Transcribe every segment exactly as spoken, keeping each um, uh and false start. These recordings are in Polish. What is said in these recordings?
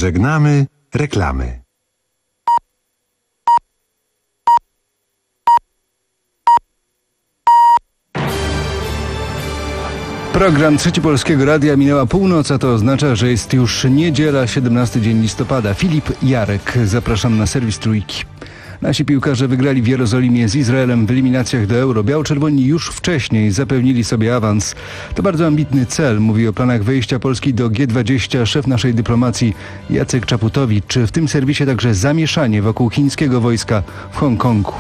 Żegnamy reklamy. Program Trzeci Polskiego Radia minęła północ, a to oznacza, że jest już niedziela, siedemnasty dzień listopada. Filip Jarek, zapraszam na serwis Trójki. Nasi piłkarze wygrali w Jerozolimie z Izraelem w eliminacjach do Euro. Biało-czerwoni już wcześniej zapewnili sobie awans. To bardzo ambitny cel, mówi o planach wejścia Polski do G dwadzieścia szef naszej dyplomacji Jacek Czaputowicz. W tym serwisie także zamieszanie wokół chińskiego wojska w Hongkongu.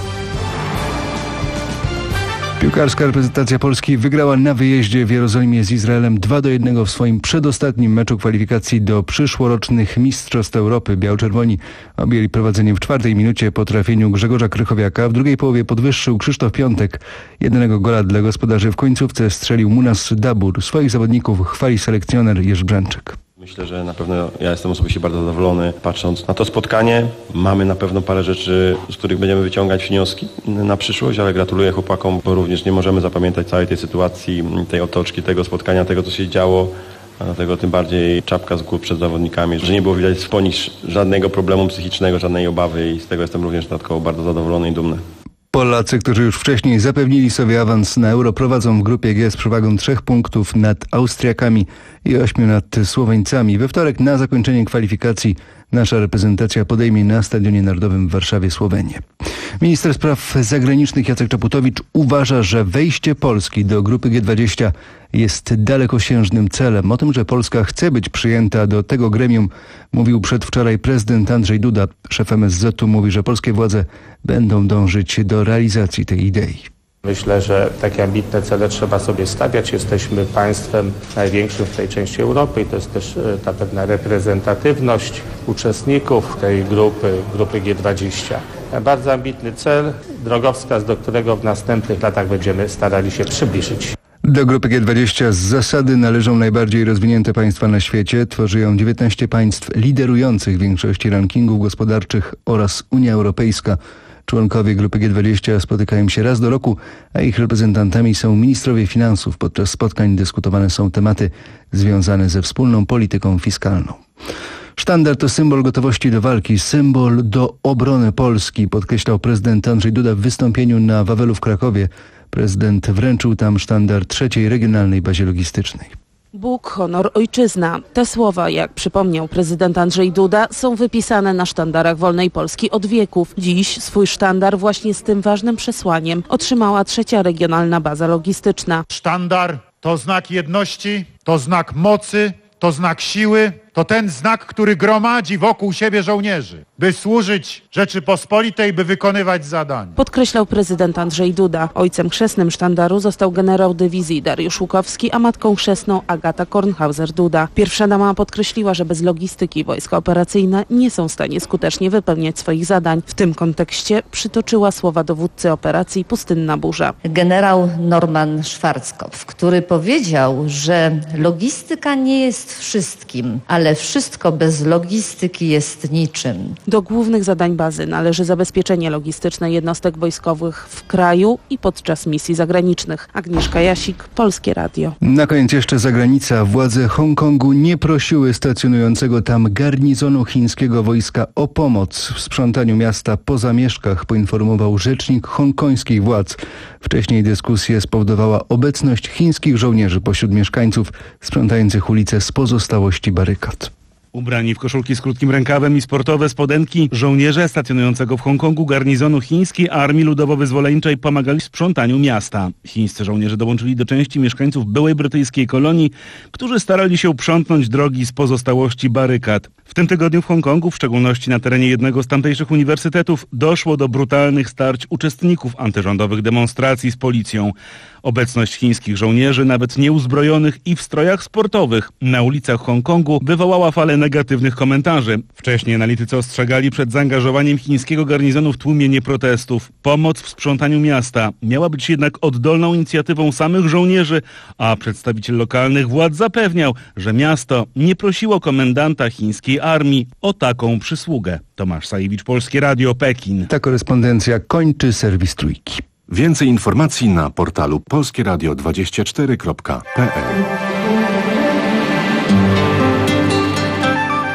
Piłkarska reprezentacja Polski wygrała na wyjeździe w Jerozolimie z Izraelem dwa do jednego w swoim przedostatnim meczu kwalifikacji do przyszłorocznych Mistrzostw Europy. Biało-czerwoni objęli prowadzenie w czwartej minucie po trafieniu Grzegorza Krychowiaka. W drugiej połowie podwyższył Krzysztof Piątek. Jednego gola dla gospodarzy w końcówce strzelił Munas Dabur. Swoich zawodników chwali selekcjoner Jerzy Brzęczyk. Myślę, że na pewno ja jestem osobiście bardzo zadowolony, patrząc na to spotkanie. Mamy na pewno parę rzeczy, z których będziemy wyciągać wnioski na przyszłość, ale gratuluję chłopakom, bo również nie możemy zapamiętać całej tej sytuacji, tej otoczki, tego spotkania, tego co się działo. A dlatego tym bardziej czapka z głów przed zawodnikami, że nie było widać po nich żadnego problemu psychicznego, żadnej obawy i z tego jestem również dodatkowo bardzo zadowolony i dumny. Polacy, którzy już wcześniej zapewnili sobie awans na Euro, prowadzą w grupie G z przewagą trzech punktów nad Austriakami i ośmiu nad Słoweńcami. We wtorek na zakończenie kwalifikacji nasza reprezentacja podejmie na Stadionie Narodowym w Warszawie Słowenię. Minister spraw zagranicznych Jacek Czaputowicz uważa, że wejście Polski do grupy G dwadzieścia jest dalekosiężnym celem. O tym, że Polska chce być przyjęta do tego gremium, mówił przedwczoraj prezydent Andrzej Duda. Szef M S Z u mówi, że polskie władze będą dążyć do realizacji tej idei. Myślę, że takie ambitne cele trzeba sobie stawiać. Jesteśmy państwem największym w tej części Europy i to jest też ta pewna reprezentatywność uczestników tej grupy, grupy G dwadzieścia. Bardzo ambitny cel, drogowskaz, do którego w następnych latach będziemy starali się przybliżyć. Do grupy G dwadzieścia z zasady należą najbardziej rozwinięte państwa na świecie. Tworzy ją dziewiętnaście państw liderujących w większości rankingów gospodarczych oraz Unia Europejska. Członkowie grupy G dwadzieścia spotykają się raz do roku, a ich reprezentantami są ministrowie finansów. Podczas spotkań dyskutowane są tematy związane ze wspólną polityką fiskalną. Sztandar to symbol gotowości do walki, symbol do obrony Polski, podkreślał prezydent Andrzej Duda w wystąpieniu na Wawelu w Krakowie. Prezydent wręczył tam sztandar trzeciej regionalnej bazie logistycznej. Bóg, honor, ojczyzna. Te słowa, jak przypomniał prezydent Andrzej Duda, są wypisane na sztandarach wolnej Polski od wieków. Dziś swój sztandar właśnie z tym ważnym przesłaniem otrzymała trzecia regionalna baza logistyczna. Sztandar to znak jedności, to znak mocy, to znak siły, to ten znak, który gromadzi wokół siebie żołnierzy, by służyć Rzeczypospolitej, by wykonywać zadania. Podkreślał prezydent Andrzej Duda. Ojcem chrzestnym sztandaru został generał dywizji Dariusz Łukowski, a matką chrzestną Agata Kornhauser-Duda. Pierwsza dama podkreśliła, że bez logistyki wojska operacyjne nie są w stanie skutecznie wypełniać swoich zadań. W tym kontekście przytoczyła słowa dowódcy operacji Pustynna Burza. Generał Norman Schwarzkopf, który powiedział, że logistyka nie jest wszystkim, ale ale wszystko bez logistyki jest niczym. Do głównych zadań bazy należy zabezpieczenie logistyczne jednostek wojskowych w kraju i podczas misji zagranicznych. Agnieszka Jasik, Polskie Radio. Na koniec jeszcze zagranica. Władze Hongkongu nie prosiły stacjonującego tam garnizonu chińskiego wojska o pomoc w sprzątaniu miasta po zamieszkach, poinformował rzecznik hongkońskich władz. Wcześniej dyskusję spowodowała obecność chińskich żołnierzy pośród mieszkańców sprzątających ulice z pozostałości barykad. Ubrani w koszulki z krótkim rękawem i sportowe spodenki, żołnierze stacjonującego w Hongkongu garnizonu chińskiej Armii Ludowo-Wyzwoleńczej pomagali w sprzątaniu miasta. Chińscy żołnierze dołączyli do części mieszkańców byłej brytyjskiej kolonii, którzy starali się uprzątnąć drogi z pozostałości barykad. W tym tygodniu w Hongkongu, w szczególności na terenie jednego z tamtejszych uniwersytetów, doszło do brutalnych starć uczestników antyrządowych demonstracji z policją. Obecność chińskich żołnierzy, nawet nieuzbrojonych i w strojach sportowych, na ulicach Hongkongu wywołała falę negatywnych komentarzy. Wcześniej analitycy ostrzegali przed zaangażowaniem chińskiego garnizonu w tłumienie protestów. Pomoc w sprzątaniu miasta miała być jednak oddolną inicjatywą samych żołnierzy, a przedstawiciel lokalnych władz zapewniał, że miasto nie prosiło komendanta chińskiej armii o taką przysługę. Tomasz Sajewicz, Polskie Radio, Pekin. Ta korespondencja kończy serwis Trójki. Więcej informacji na portalu polskie radio dwadzieścia cztery kropka p l.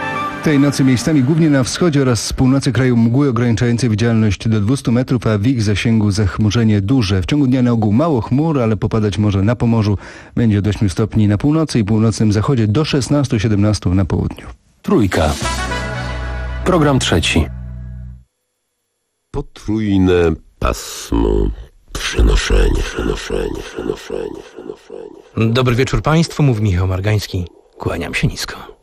tej nocy miejscami głównie na wschodzie oraz z północy kraju mgły ograniczające widzialność do dwieście metrów, a w ich zasięgu zachmurzenie duże. W ciągu dnia na ogół mało chmur, ale popadać może na Pomorzu. Będzie od ośmiu stopni na północy i północnym zachodzie do szesnastu siedemnastu na południu. Trójka. Program trzeci. Potrójne pasmo. Przenoszenie, przenoszenie, przenoszenie, przenoszenie. Dobry wieczór Państwu, mówi Michał Margański. Kłaniam się nisko.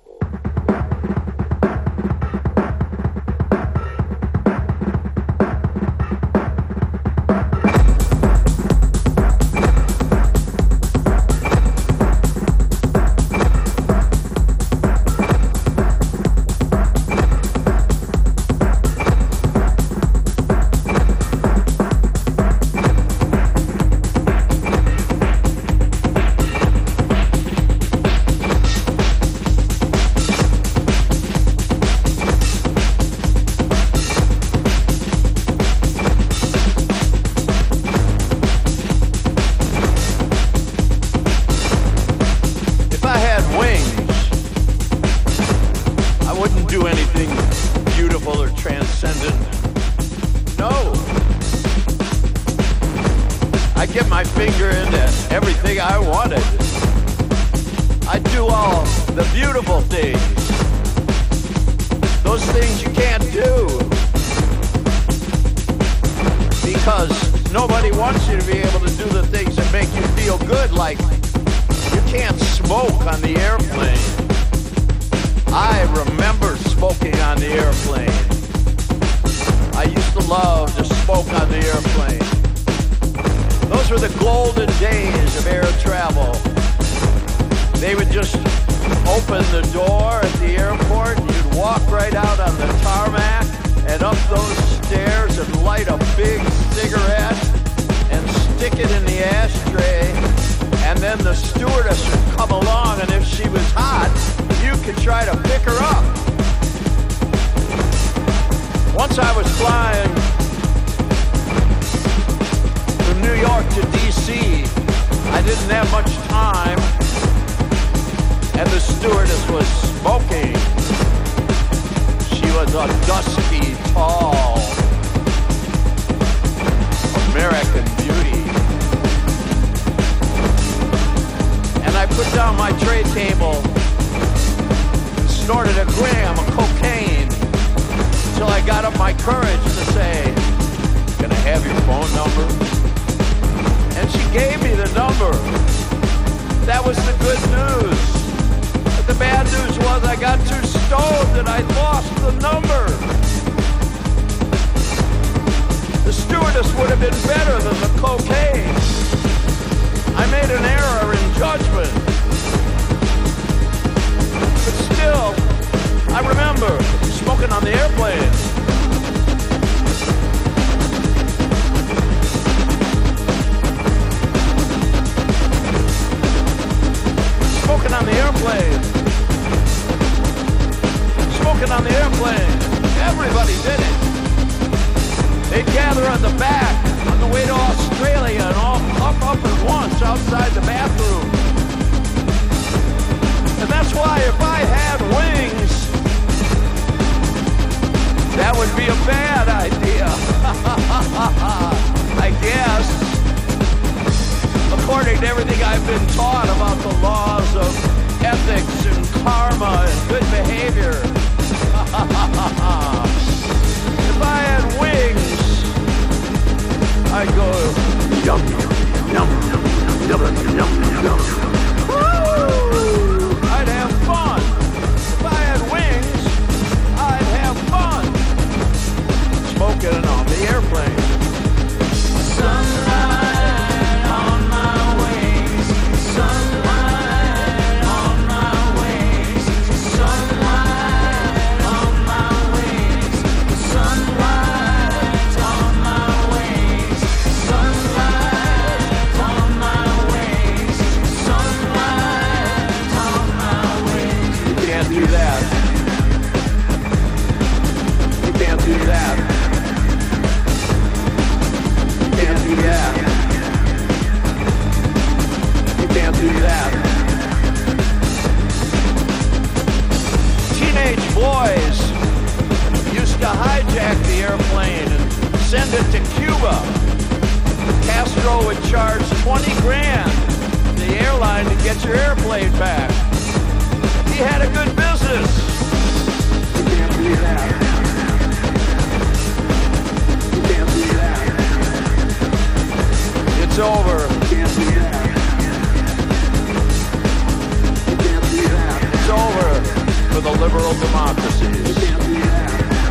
boys used to hijack the airplane and send it to Cuba. Castro would charge twenty grand to the airline to get your airplane back. He had a good business. You can't believe that. You can't believe that. It's over. You can't believe that. You can't believe that. It's over for the liberal democracies. You can't believe that.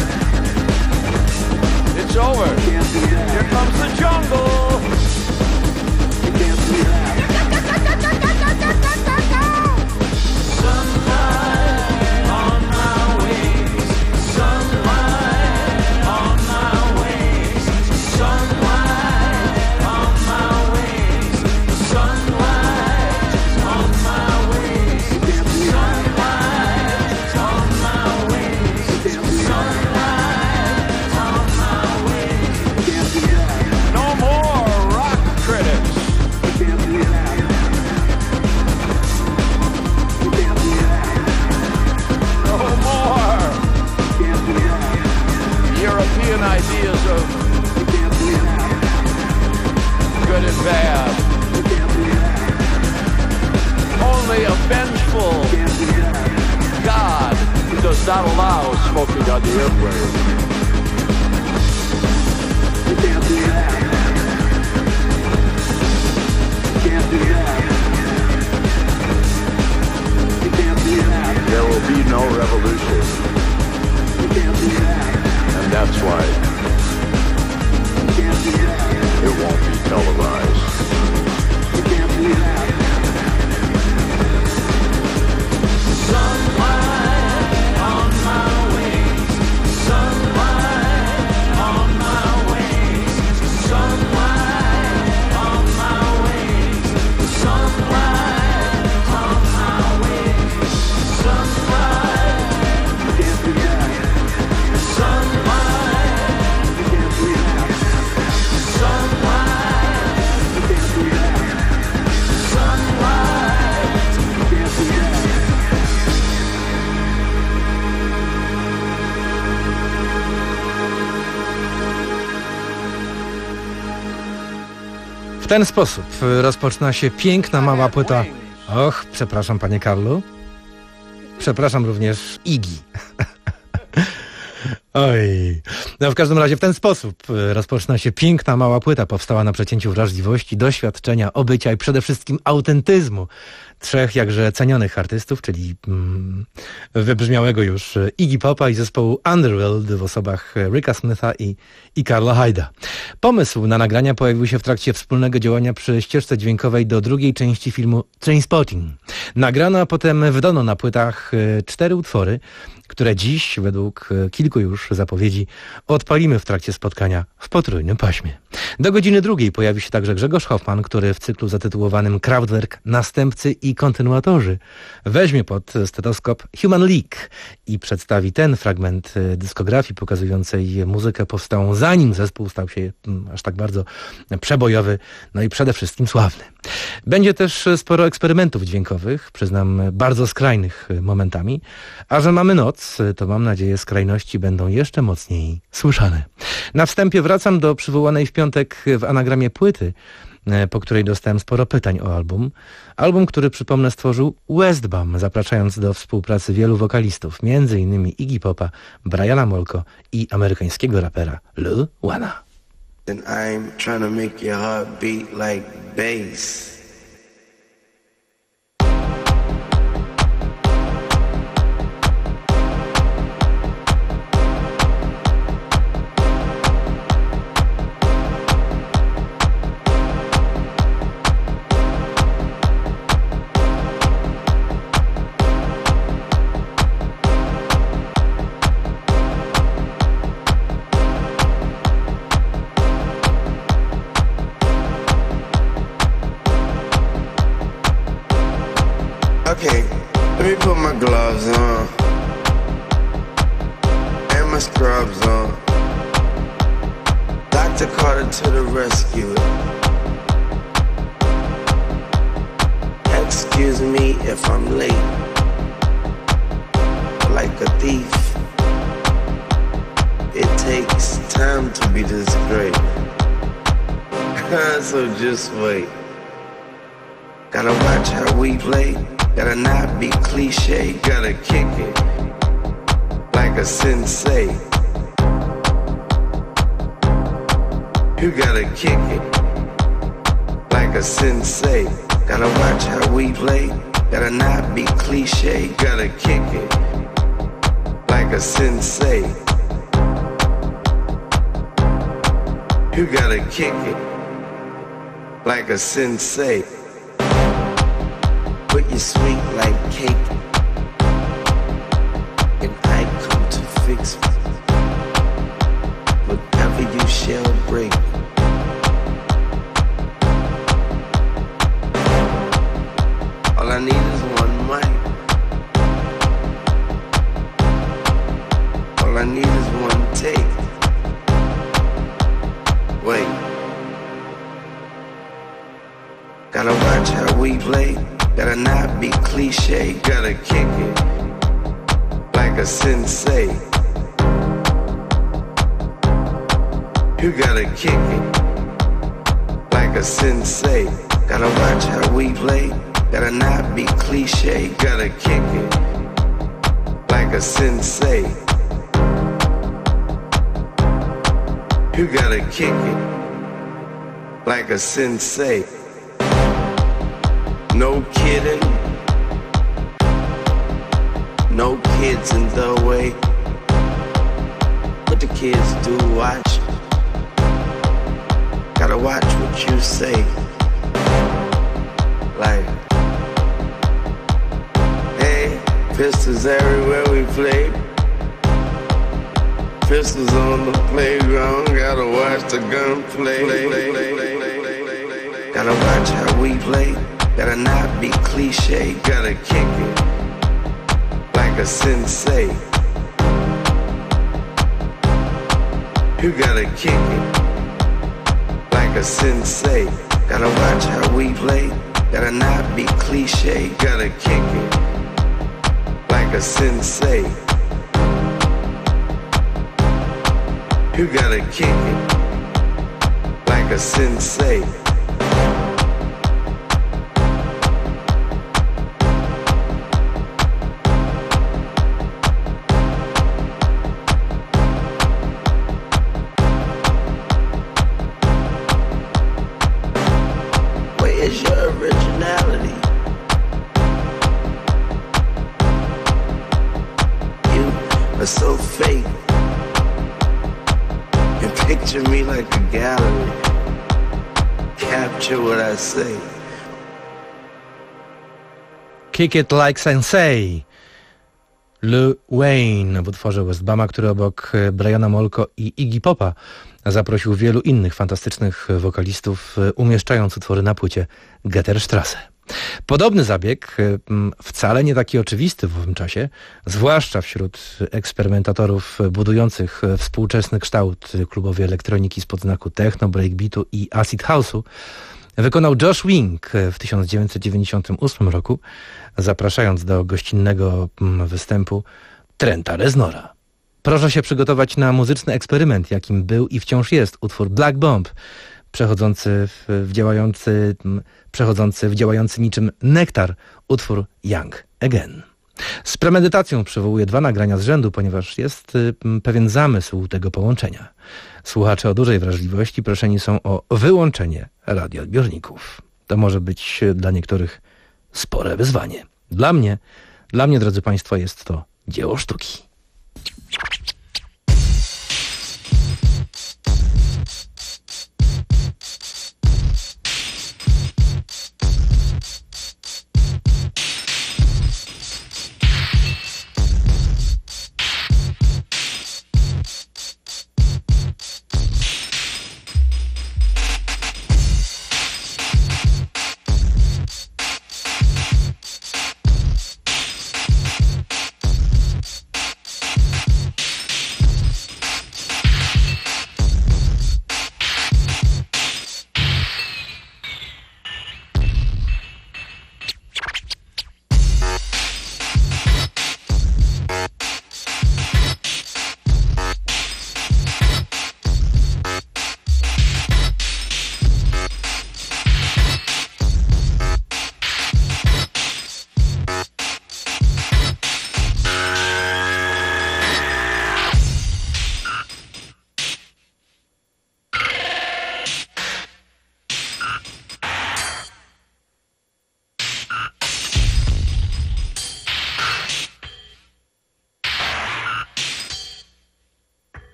It's over. You can't believe that. Here comes the jungle. You can't believe that. Sunlight on my wings. Sunlight on my wings. Sunlight on my wings. Sunlight on my wings. Sunlight on my wings. Sunlight on my wings. No more rock critics. No more European ideas of good and bad. Only a vengeful God who does not allow smoking on the airplane. You can't do that. You can't do that. You can't do that. There will be no revolution. You can't do that. And that's why you can't do that. It won't be televised. You can't do that. Sunlight on my wings. Sunlight on my wings. Sunlight on my wings. Sunlight on my wings. Sunlight. You can't do that. Sunlight. You can't do that. Sunlight. You can't do that. Sunlight. You can't do that. W ten sposób rozpoczyna się piękna mała płyta. Och, przepraszam panie Karlu. Przepraszam również Iggy. Oj. No w każdym razie w ten sposób rozpoczyna się piękna mała płyta. Powstała na przecięciu wrażliwości, doświadczenia, obycia i przede wszystkim autentyzmu trzech jakże cenionych artystów, czyli mm, wybrzmiałego już Iggy Popa i zespołu Underworld w osobach Ricka Smitha i, i Carla Hyda. Pomysł na nagrania pojawił się w trakcie wspólnego działania przy ścieżce dźwiękowej do drugiej części filmu Trainspotting. Nagrano, a potem wydano na płytach cztery utwory, które dziś, według kilku już zapowiedzi, odpalimy w trakcie spotkania w potrójnym paśmie. Do godziny drugiej pojawi się także Grzegorz Hoffman, który w cyklu zatytułowanym Kraftwerk Następcy i kontynuatorzy weźmie pod stetoskop Human League i przedstawi ten fragment dyskografii pokazującej muzykę powstałą zanim zespół stał się aż tak bardzo przebojowy, no i przede wszystkim sławny. Będzie też sporo eksperymentów dźwiękowych, przyznam bardzo skrajnych momentami, a że mamy noc, to mam nadzieję skrajności będą jeszcze mocniej słyszane. Na wstępie wracam do przywołanej w piątek w anagramie płyty, po której dostałem sporo pytań o album. Album, który przypomnę stworzył Westbam, zapraszając do współpracy wielu wokalistów, między innymi Iggy Popa, Briana Molko i amerykańskiego rapera Lil Wayna. Then I'm trying to make your heart beat like bass. Okay, let me put my gloves on and my scrubs on. Doctor Carter to the rescue. Excuse me if I'm late, like a thief. so just wait. Gotta watch how we play, gotta not be cliche. Gotta kick it like a sensei. You gotta kick it like a sensei. Gotta watch how we play, gotta not be cliche. Gotta kick it like a sensei. You gotta kick it like a sensei. But you're sweet like cake, and I come to fix whatever you shall break. All I need is one mic. All I need is one take. Wait. Gotta watch how we play, gotta not be cliche. Gotta kick it like a sensei. You gotta kick it like a sensei. Gotta watch how we play, gotta not be cliche. Gotta kick it like a sensei. You gotta kick it like a sensei. No kidding, no kids in the way. What the kids do, watch. Gotta watch what you say. Like, hey, pistols everywhere we play. Pistols on the playground, gotta watch the gunplay. Gotta watch how we play, gotta not be cliche. Gotta kick it like a sensei. You gotta kick it like a sensei. Gotta watch how we play, gotta not be cliche. Gotta kick it like a sensei. You gotta kick it like a sensei. Where's your originality? You are so fake. And picture me like a gallery. Capture what I say. Kick It Like Sensei. Lil Wayne w utworze Westbama, który obok Briana Molko i Iggy Popa zaprosił wielu innych fantastycznych wokalistów, umieszczając utwory na płycie Getterstrasse. Podobny zabieg, wcale nie taki oczywisty w owym czasie, zwłaszcza wśród eksperymentatorów budujących współczesny kształt klubowej elektroniki spod znaku techno, breakbeatu i acid house'u, wykonał Josh Wink w tysiąc dziewięćset dziewięćdziesiątym ósmym roku, zapraszając do gościnnego występu Trenta Reznora. Proszę się przygotować na muzyczny eksperyment, jakim był i wciąż jest utwór Black Bomb, przechodzący w działający, przechodzący w działający niczym nektar utwór Young Again. Z premedytacją przywołuję dwa nagrania z rzędu, ponieważ jest pewien zamysł tego połączenia. Słuchacze o dużej wrażliwości proszeni są o wyłączenie radioodbiorników. To może być dla niektórych spore wyzwanie. Dla mnie, dla mnie, drodzy Państwo, jest to dzieło sztuki.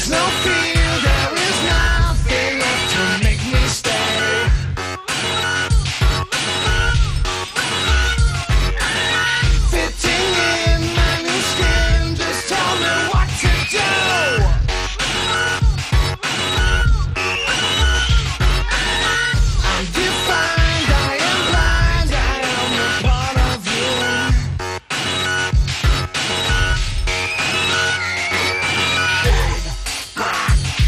There's no fear, there is nothing left to make me stay. Fitting in my new skin, just tell me what to do. I'm defined, I am blind, I am a part of you. Big black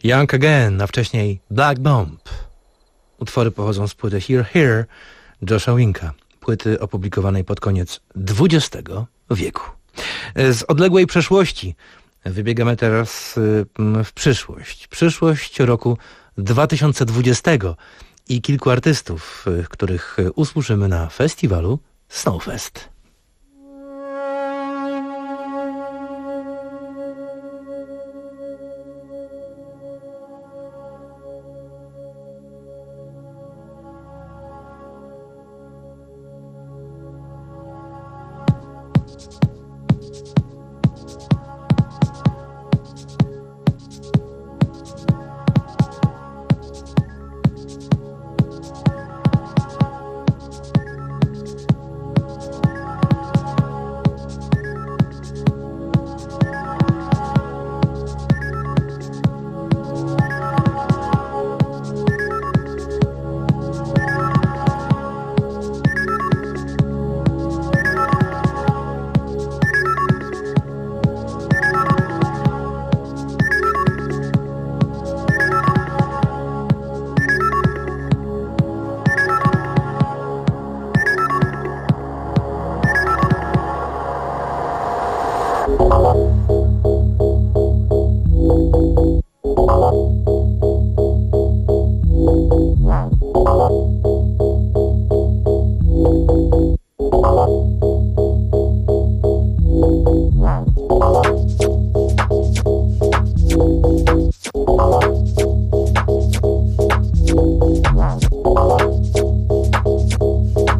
Young Again, a wcześniej Black Bomb. Utwory pochodzą z płyty Here Here Josha Winka, płyty opublikowanej pod koniec dwudziestego wieku. Z odległej przeszłości wybiegamy teraz w przyszłość. Przyszłość roku dwa tysiące dwudziestego i kilku artystów, których usłyszymy na festiwalu Snowfest.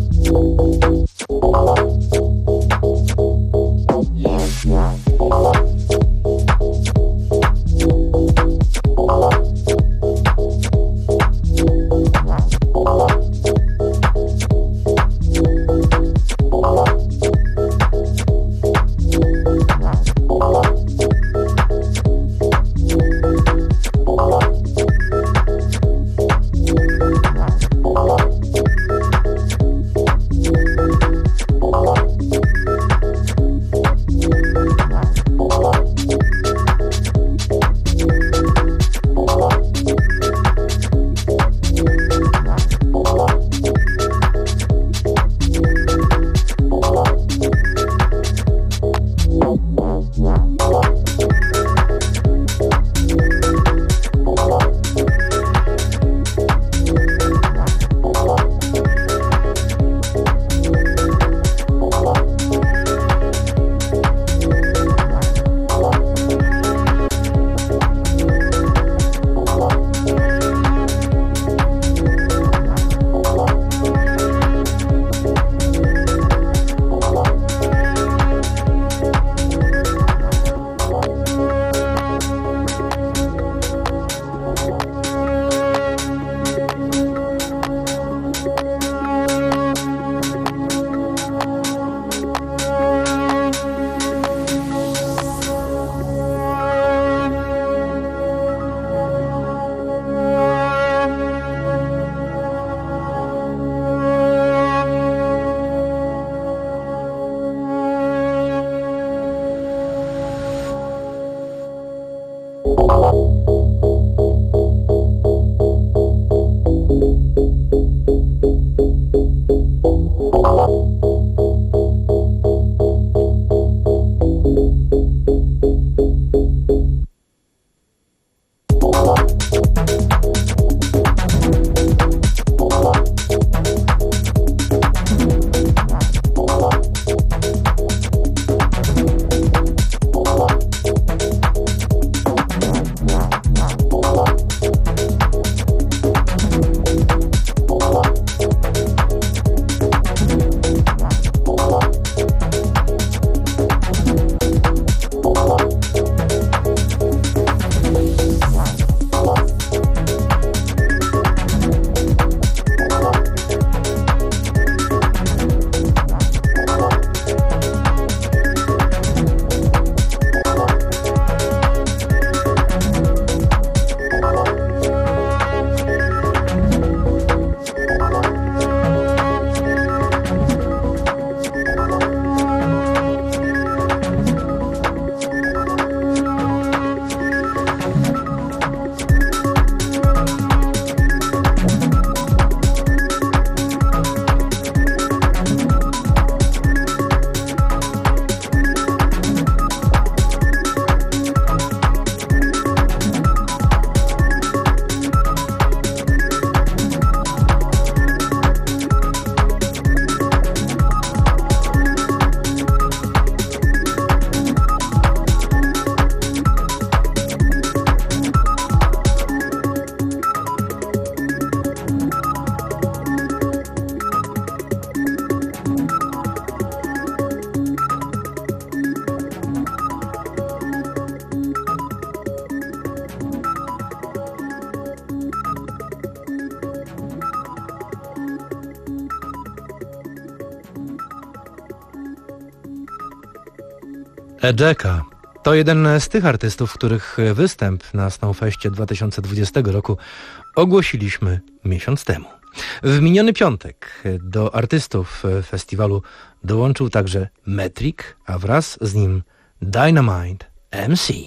Yeah. Ejeka. To jeden z tych artystów, których występ na Snowfestie dwa tysiące dwudziestego roku ogłosiliśmy miesiąc temu. W miniony piątek do artystów festiwalu dołączył także Metric, a wraz z nim Dynamite M C.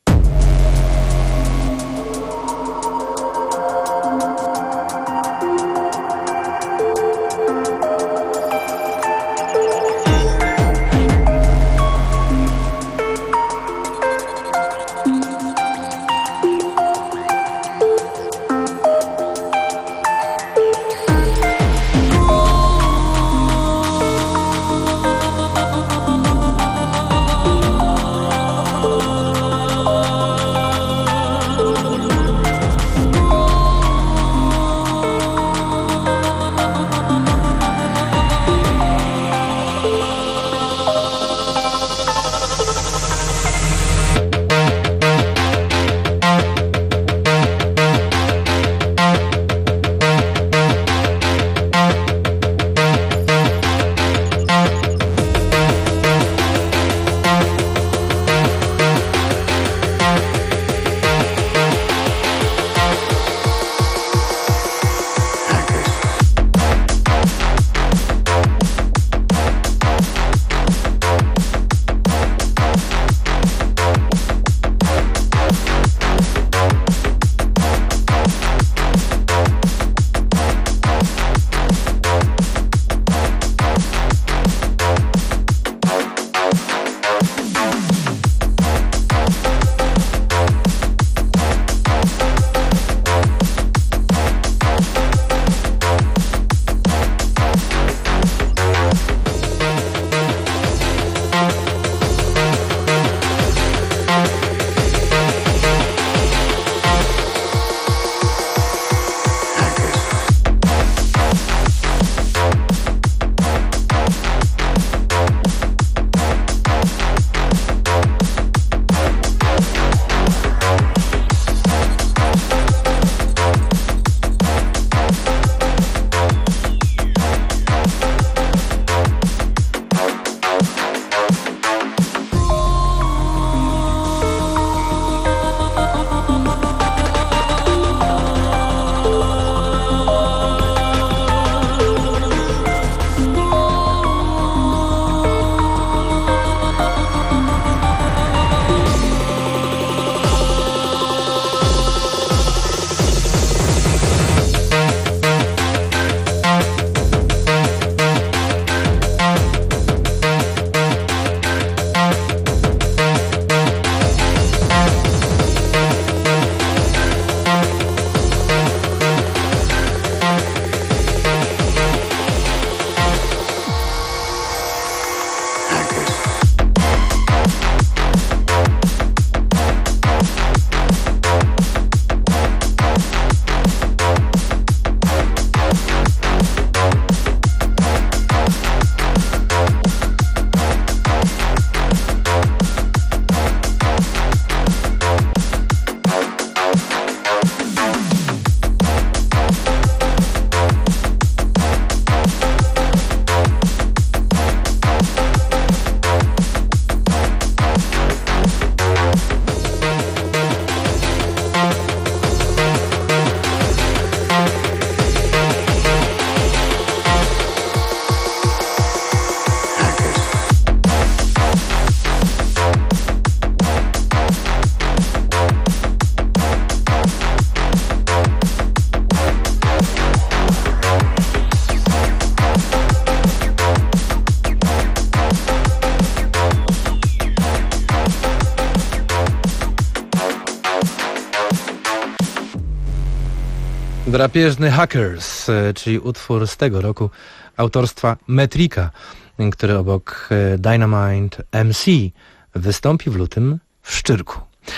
Drapieżny Hackers, czyli utwór z tego roku autorstwa Metrika, który obok Dynamite M C wystąpi w lutym w Szczyrku.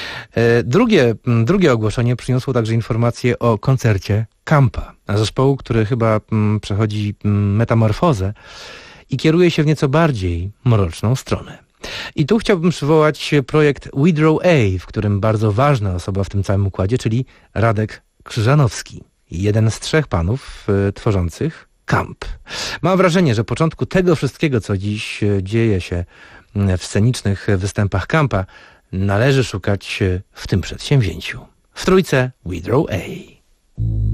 Drugie, drugie ogłoszenie przyniosło także informację o koncercie Kampa, zespołu, który chyba przechodzi metamorfozę i kieruje się w nieco bardziej mroczną stronę. I tu chciałbym przywołać projekt Withdraw A, w którym bardzo ważna osoba w tym całym układzie, czyli Radek Krzyżanowski, jeden z trzech panów y, tworzących Kamp. Mam wrażenie, że początku tego wszystkiego, co dziś dzieje się w scenicznych występach Campa należy szukać w tym przedsięwzięciu. W trójce We Draw A.